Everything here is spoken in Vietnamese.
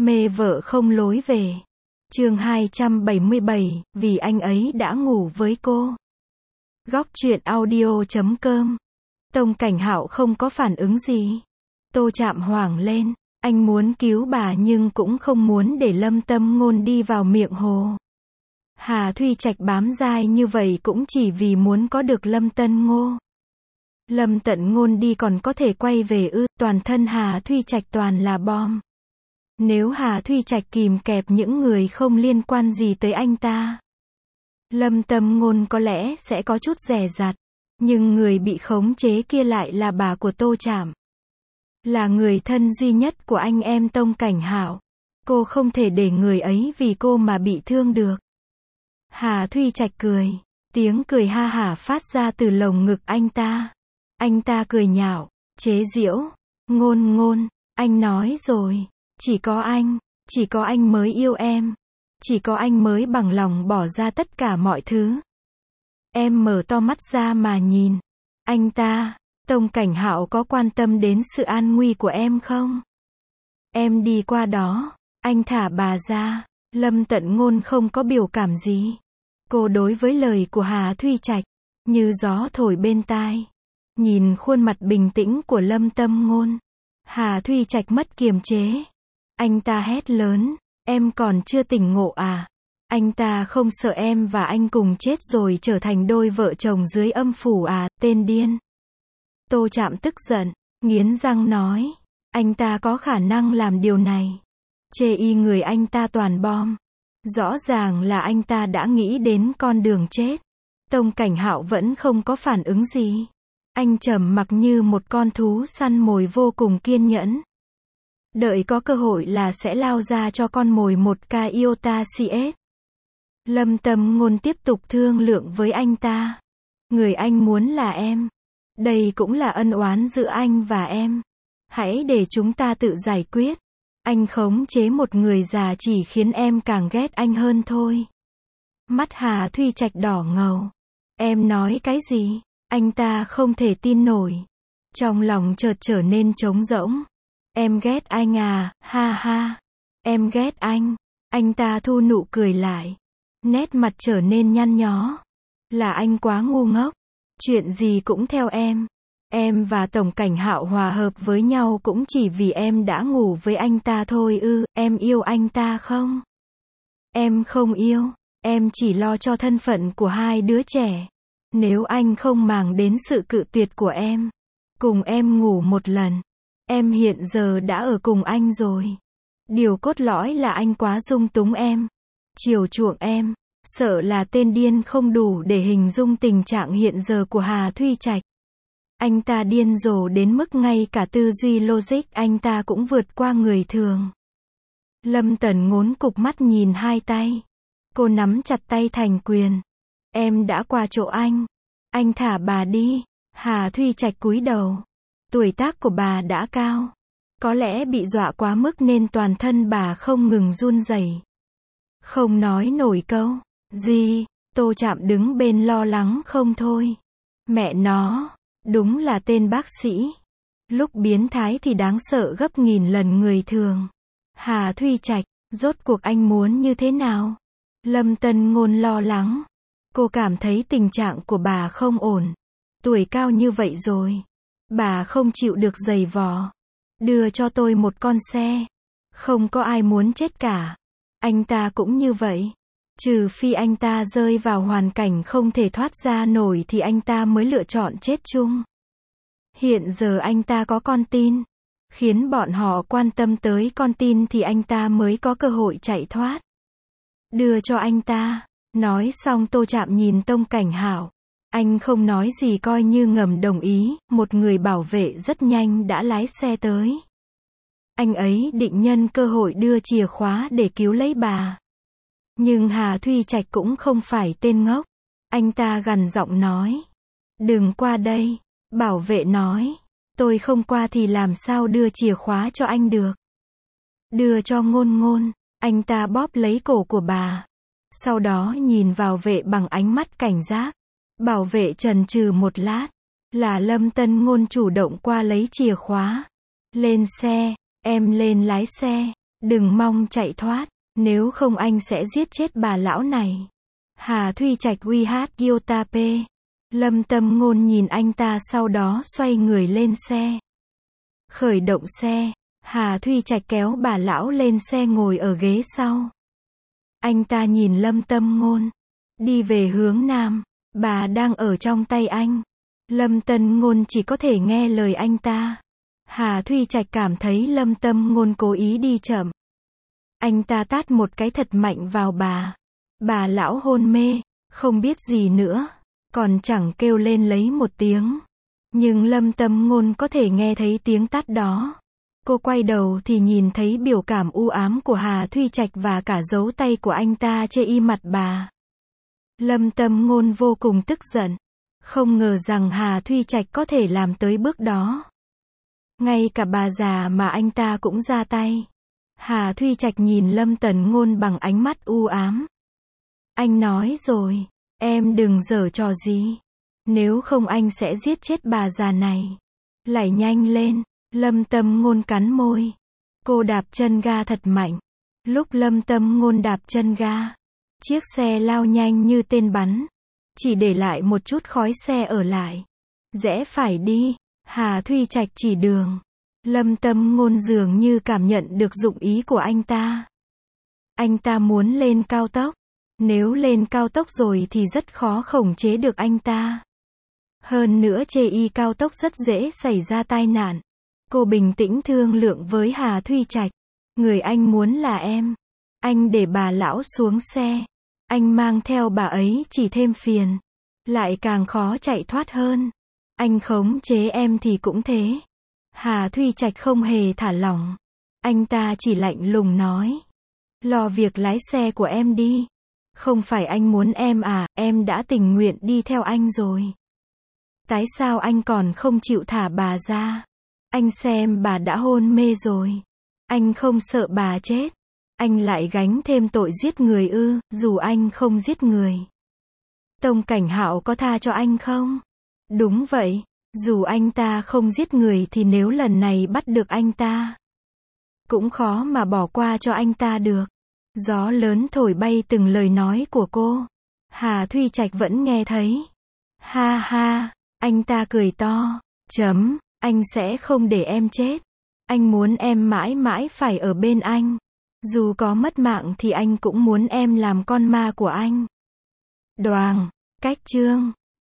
Mê vợ không lối về. Chương 277, vì anh ấy đã ngủ với cô. Góc truyện audio.com. Tông Cảnh Hạo không có phản ứng gì. Tô Trạm hoảng lên, anh muốn cứu bà nhưng cũng không muốn để Lâm Tâm Ngôn đi vào miệng hồ. Hà Thuy Trạch bám dai như vậy cũng chỉ vì muốn có được Lâm Tân Ngô. Lâm Tận Ngôn đi còn có thể quay về ư? Toàn thân Hà Thuy Trạch toàn là bom. Nếu Hà Thuy Trạch kìm kẹp những người không liên quan gì tới anh ta, Lâm Tâm Ngôn có lẽ sẽ có chút dè dặt. Nhưng người bị khống chế kia lại là bà của Tô Trạm. Là người thân duy nhất của anh em Tông Cảnh Hạo. Cô không thể để người ấy vì cô mà bị thương được. Hà Thuy Trạch cười. Tiếng cười ha hả phát ra từ lồng ngực anh ta. Anh ta cười nhạo, chế giễu. Ngôn Ngôn, anh nói rồi. Chỉ có anh mới yêu em. Chỉ có anh mới bằng lòng bỏ ra tất cả mọi thứ. Em mở to mắt ra mà nhìn. Anh ta, Tông Cảnh Hạo có quan tâm đến sự an nguy của em không? Em đi qua đó, anh thả bà ra. Lâm Tận Ngôn không có biểu cảm gì. Cô đối với lời của Hà Thuy Trạch, như gió thổi bên tai. Nhìn khuôn mặt bình tĩnh của Lâm Tâm Ngôn, Hà Thuy Trạch mất kiềm chế. Anh ta hét lớn, em còn chưa tỉnh ngộ à? Anh ta không sợ em và anh cùng chết rồi trở thành đôi vợ chồng dưới âm phủ à, tên điên. Tô Trạm tức giận, nghiến răng nói, anh ta có khả năng làm điều này. Chê y người anh ta toàn bom. Rõ ràng là anh ta đã nghĩ đến con đường chết. Tông Cảnh Hạo vẫn không có phản ứng gì. Anh trầm mặc như một con thú săn mồi vô cùng kiên nhẫn. Đợi có cơ hội là sẽ lao ra cho con mồi một ca iota CS. Lâm Tâm Ngôn tiếp tục thương lượng với anh ta. Người anh muốn là em. Đây cũng là ân oán giữa anh và em. Hãy để chúng ta tự giải quyết. Anh khống chế một người già chỉ khiến em càng ghét anh hơn thôi. Mắt Hà Thuy Trạch đỏ ngầu. Em nói cái gì? Anh ta không thể tin nổi. Trong lòng chợt trở nên trống rỗng. Em ghét anh à, ha ha. Em ghét anh. Anh ta thu nụ cười lại. Nét mặt trở nên nhăn nhó. Là anh quá ngu ngốc. Chuyện gì cũng theo em. Em và Tổng Cảnh Hạo hòa hợp với nhau cũng chỉ vì em đã ngủ với anh ta thôi ư? Em yêu anh ta không? Em không yêu. Em chỉ lo cho thân phận của hai đứa trẻ. Nếu anh không màng đến sự cự tuyệt của em, cùng em ngủ một lần, em hiện giờ đã ở cùng anh rồi. Điều cốt lõi là anh quá dung túng em, chiều chuộng em. Sợ là tên điên không đủ để hình dung tình trạng hiện giờ của Hà Thuy Trạch. Anh ta điên rồ đến mức ngay cả tư duy logic anh ta cũng vượt qua người thường. Lâm Tần Ngôn cụp mắt nhìn hai tay. Cô nắm chặt tay thành quyền. Em đã qua chỗ anh thả bà đi. Hà Thuy Trạch cúi đầu. Tuổi tác của bà đã cao. Có lẽ bị dọa quá mức nên toàn thân bà không ngừng run rẩy. Không nói nổi câu gì. Tô Trạm đứng bên lo lắng không thôi. Mẹ nó, đúng là tên bác sĩ. Lúc biến thái thì đáng sợ gấp nghìn lần người thường. Hà Thuy Trạch, rốt cuộc anh muốn như thế nào? Lâm Tân Ngôn lo lắng. Cô cảm thấy tình trạng của bà không ổn. Tuổi cao như vậy rồi. Bà không chịu được giày vò. Đưa cho tôi một con xe. Không có ai muốn chết cả. Anh ta cũng như vậy. Trừ phi anh ta rơi vào hoàn cảnh không thể thoát ra nổi thì anh ta mới lựa chọn chết chung. Hiện giờ anh ta có con tin. Khiến bọn họ quan tâm tới con tin thì anh ta mới có cơ hội chạy thoát. Đưa cho anh ta. Nói xong Tô Trạm nhìn Tông Cảnh Hạo. Anh không nói gì coi như ngầm đồng ý. Một người bảo vệ rất nhanh đã lái xe tới. Anh ấy định nhân cơ hội đưa chìa khóa để cứu lấy bà. Nhưng Hà Thuy Trạch cũng không phải tên ngốc. Anh ta gằn giọng nói. Đừng qua đây. Bảo vệ nói. Tôi không qua thì làm sao đưa chìa khóa cho anh được. Đưa cho Ngôn Ngôn. Anh ta bóp lấy cổ của bà. Sau đó nhìn vào vệ bằng ánh mắt cảnh giác. Bảo vệ chần chừ một lát. Là Lâm Tân Ngôn chủ động qua lấy chìa khóa. Lên xe. Em lên lái xe. Đừng mong chạy thoát, nếu không anh sẽ giết chết bà lão này. Hà Thuy Trạch uy hát Yotape. Lâm Tâm Ngôn nhìn anh ta sau đó xoay người lên xe. Khởi động xe, Hà Thuy Trạch kéo bà lão lên xe ngồi ở ghế sau. Anh ta nhìn Lâm Tâm Ngôn, đi về hướng nam, bà đang ở trong tay anh. Lâm Tâm Ngôn chỉ có thể nghe lời anh ta. Hà Thuy Trạch cảm thấy Lâm Tâm Ngôn cố ý đi chậm. Anh ta tát một cái thật mạnh vào bà. Bà lão hôn mê, không biết gì nữa, còn chẳng kêu lên lấy một tiếng. Nhưng Lâm Tâm Ngôn có thể nghe thấy tiếng tát đó. Cô quay đầu thì nhìn thấy biểu cảm u ám của Hà Thuy Trạch và cả dấu tay của anh ta chê y mặt bà. Lâm Tâm Ngôn vô cùng tức giận. Không ngờ rằng Hà Thuy Trạch có thể làm tới bước đó. Ngay cả bà già mà anh ta cũng ra tay. Hà Thuy Trạch nhìn Lâm Tần Ngôn bằng ánh mắt u ám. Anh nói rồi, em đừng giở trò gì. Nếu không anh sẽ giết chết bà già này. Lại nhanh lên. Lâm Tâm Ngôn cắn môi. Cô đạp chân ga thật mạnh. Lúc Lâm Tâm Ngôn đạp chân ga, chiếc xe lao nhanh như tên bắn. Chỉ để lại một chút khói xe ở lại. Rẽ phải đi. Hà Thuy Trạch chỉ đường. Lâm Tâm Ngôn dường như cảm nhận được dụng ý của anh ta. Anh ta muốn lên cao tốc. Nếu lên cao tốc rồi thì rất khó khống chế được anh ta. Hơn nữa chê y cao tốc rất dễ xảy ra tai nạn. Cô bình tĩnh thương lượng với Hà Thuy Trạch. Người anh muốn là em. Anh để bà lão xuống xe. Anh mang theo bà ấy chỉ thêm phiền. Lại càng khó chạy thoát hơn. Anh khống chế em thì cũng thế. Hà Thuy Trạch không hề thả lỏng. Anh ta chỉ lạnh lùng nói. Lo việc lái xe của em đi. Không phải anh muốn em à, em đã tình nguyện đi theo anh rồi. Tại sao anh còn không chịu thả bà ra? Anh xem bà đã hôn mê rồi. Anh không sợ bà chết. Anh lại gánh thêm tội giết người ư, dù anh không giết người. Tông Cảnh Hạo có tha cho anh không? Đúng vậy, dù anh ta không giết người thì nếu lần này bắt được anh ta, cũng khó mà bỏ qua cho anh ta được. Gió lớn thổi bay từng lời nói của cô. Hà Thuy Trạch vẫn nghe thấy. Ha ha, anh ta cười to. Anh sẽ không để em chết. Anh muốn em mãi mãi phải ở bên anh. Dù có mất mạng thì anh cũng muốn em làm con ma của anh. Đoàng, cách chương.